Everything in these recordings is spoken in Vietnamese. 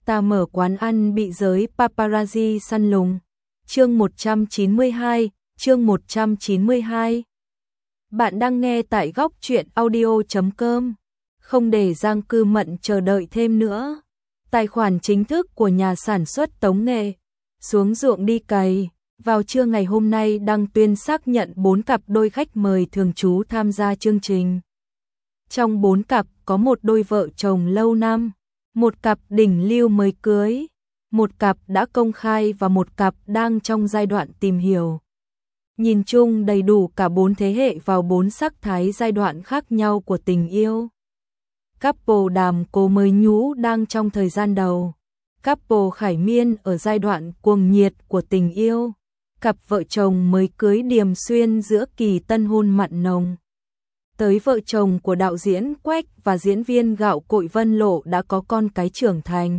Ta mở quán ăn bị giới paparazzi săn lùng. Chương 192, chương 192. Bạn đang nghe tại góc truyện audio.com. Không để Giang Cư Mận chờ đợi thêm nữa. Tài khoản chính thức của nhà sản xuất tống nghệ Xuống ruộng đi cày vào trưa ngày hôm nay đăng tuyên xác nhận 4 cặp đôi khách mời thường trú tham gia chương trình. Trong 4 cặp có một đôi vợ chồng lâu năm, một cặp đỉnh lưu mới cưới, một cặp đã công khai và một cặp đang trong giai đoạn tìm hiểu. Nhìn chung đầy đủ cả 4 thế hệ vào 4 sắc thái giai đoạn khác nhau của tình yêu. Couple Đàm Cố mới nhú đang trong thời gian đầu. Couple Khải Miên ở giai đoạn cuồng nhiệt của tình yêu. Cặp vợ chồng mới cưới Điềm Xuyên giữa kỳ tân hôn mặn nồng. Tới vợ chồng của đạo diễn Quách và diễn viên Gạo Cội Vân Lộ đã có con cái trưởng thành.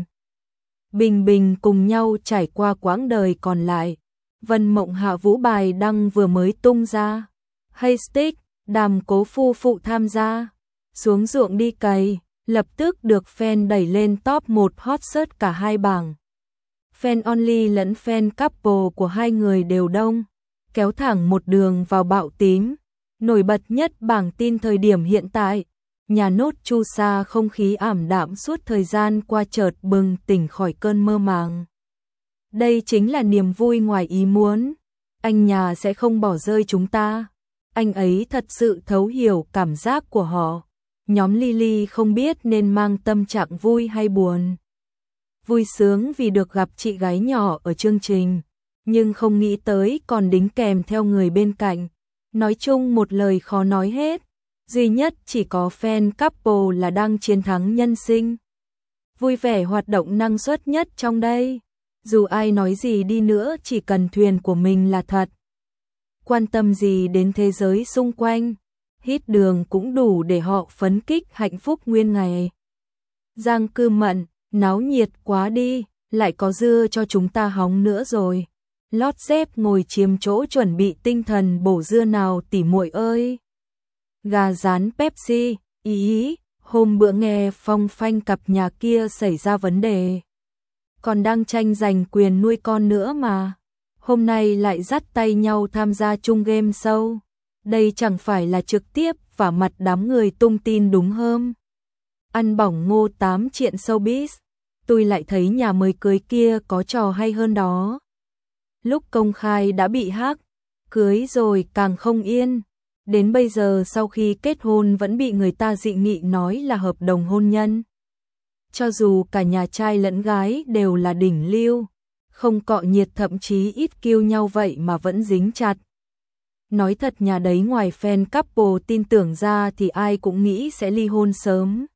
Bình bình cùng nhau trải qua quãng đời còn lại. Vân Mộng Hạ Vũ bài đăng vừa mới tung ra. Haystack, Đàm Cố phu phụ tham gia. Xuống ruộng đi cày, lập tức được fan đẩy lên top 1 hot search cả hai bảng. Fan only lẫn fan couple của hai người đều đông, kéo thẳng một đường vào bạo tím. Nổi bật nhất bảng tin thời điểm hiện tại, nhà nốt Chu Sa không khí ảm đạm suốt thời gian qua chợt bừng tỉnh khỏi cơn mơ màng. Đây chính là niềm vui ngoài ý muốn, anh nhà sẽ không bỏ rơi chúng ta. Anh ấy thật sự thấu hiểu cảm giác của họ. Nhóm Lily không biết nên mang tâm trạng vui hay buồn. Vui sướng vì được gặp chị gái nhỏ ở chương trình, nhưng không nghĩ tới còn đính kèm theo người bên cạnh. Nói chung một lời khó nói hết, duy nhất chỉ có fan couple là đang chiến thắng nhân sinh. Vui vẻ hoạt động năng suất nhất trong đây. Dù ai nói gì đi nữa chỉ cần thuyền của mình là thật. Quan tâm gì đến thế giới xung quanh, hít đường cũng đủ để họ phấn kích hạnh phúc nguyên ngày. Giang Cư Mận, náo nhiệt quá đi, lại có dưa cho chúng ta hóng nữa rồi. Lót dép ngồi chiếm chỗ chuẩn bị tinh thần bổ dưa nào tỉ muội ơi. Gà rán Pepsi, ý, hôm bữa nghe phong phanh cặp nhà kia xảy ra vấn đề. Còn đang tranh giành quyền nuôi con nữa mà. Hôm nay lại dắt tay nhau tham gia chung game show. Đây chẳng phải là trực tiếp vả mặt đám người tung tin đúng hơn. Ăn bỏng ngô 8 chuyện showbiz. Tôi lại thấy nhà mới cưới kia có trò hay hơn đó. Lúc công khai đã bị hack, cưới rồi càng không yên. Đến bây giờ sau khi kết hôn vẫn bị người ta dị nghị nói là hợp đồng hôn nhân. Cho dù cả nhà trai lẫn gái đều là đỉnh lưu, không cọ nhiệt thậm chí ít kiêu nhau vậy mà vẫn dính chặt. Nói thật nhà đấy ngoài fan couple tin tưởng ra thì ai cũng nghĩ sẽ ly hôn sớm.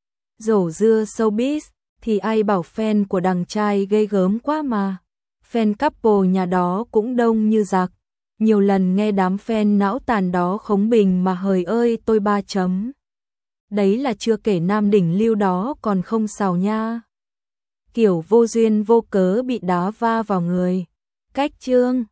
Rổ dưa showbiz thì ai bảo fan của đằng trai ghê gớm quá mà. Fan couple nhà đó cũng đông như giặc. Nhiều lần nghe đám fan não tàn đó khống bình mà hời ơi tôi 3 chấm. Đấy là chưa kể nam đỉnh lưu đó còn không xào nha. Kiểu vô duyên vô cớ bị đá va vào người. Cách chương